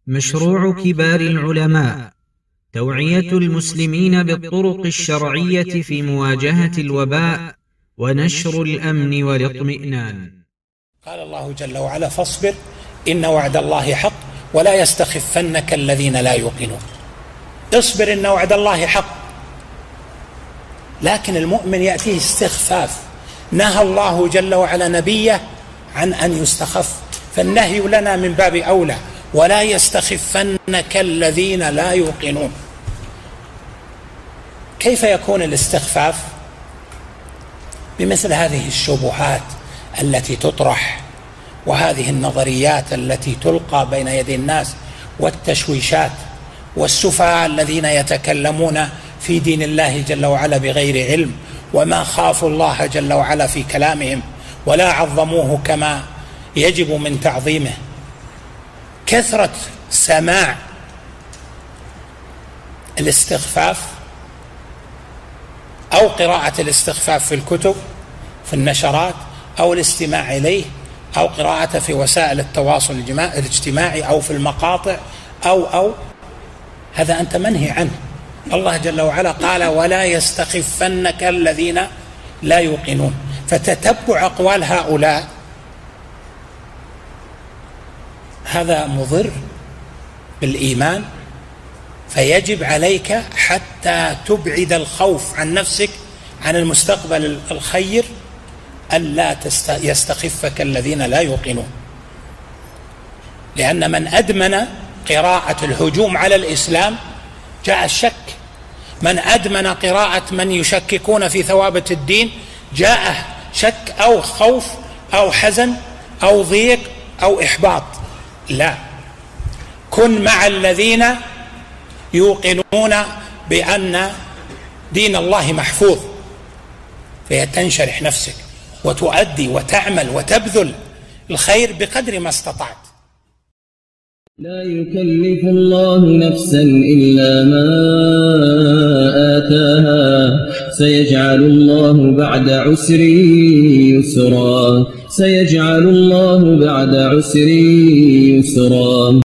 مشروع كبار العلماء توعية المسلمين بالطرق الشرعية في مواجهة الوباء ونشر الأمن والاطمئنان. قال الله جل وعلا: فاصبر إن وعد الله حق ولا يستخفنك الذين لا يوقنون. اصبر إن وعد الله حق، لكن المؤمن يأتيه استخفاف. نهى الله جل وعلا نبيه عن أن يستخف، فالنهي لنا من باب أولى: ولا يستخفنك الذين لا يوقنون. كيف يكون الاستخفاف؟ بمثل هذه الشبهات التي تطرح وهذه النظريات التي تلقى بين يدي الناس والتشويشات والسفهاء الذين يتكلمون في دين الله جل وعلا بغير علم، وما خافوا الله جل وعلا في كلامهم ولا عظموه كما يجب من تعظيمه. كثرة سماع الاستخفاف أو قراءة الاستخفاف في الكتب في النشرات أو الاستماع إليه أو قراءته في وسائل التواصل الاجتماعي أو في المقاطع أو هذا أنت منهي عنه. الله جل وعلا قال: ولا يستخفنك الذين لا يوقنون. فتتبع أقوال هؤلاء هذا مضر بالإيمان، فيجب عليك حتى تبعد الخوف عن نفسك عن المستقبل الخير ألا يستخفك الذين لا يوقنون. لأن من أدمن قراءة الهجوم على الإسلام جاء الشك، من أدمن قراءة من يشككون في ثوابت الدين جاءه شك أو خوف أو حزن أو ضيق أو إحباط. لا، كن مع الذين يوقنون بأن دين الله محفوظ، فيتنشرح نفسك وتؤدي وتعمل وتبذل الخير بقدر ما استطعت. لا يكلف الله نفسا إلا ما آتاها، سيجعل الله بعد عسر يسرا، سيجعل الله بعد عسر يسرا.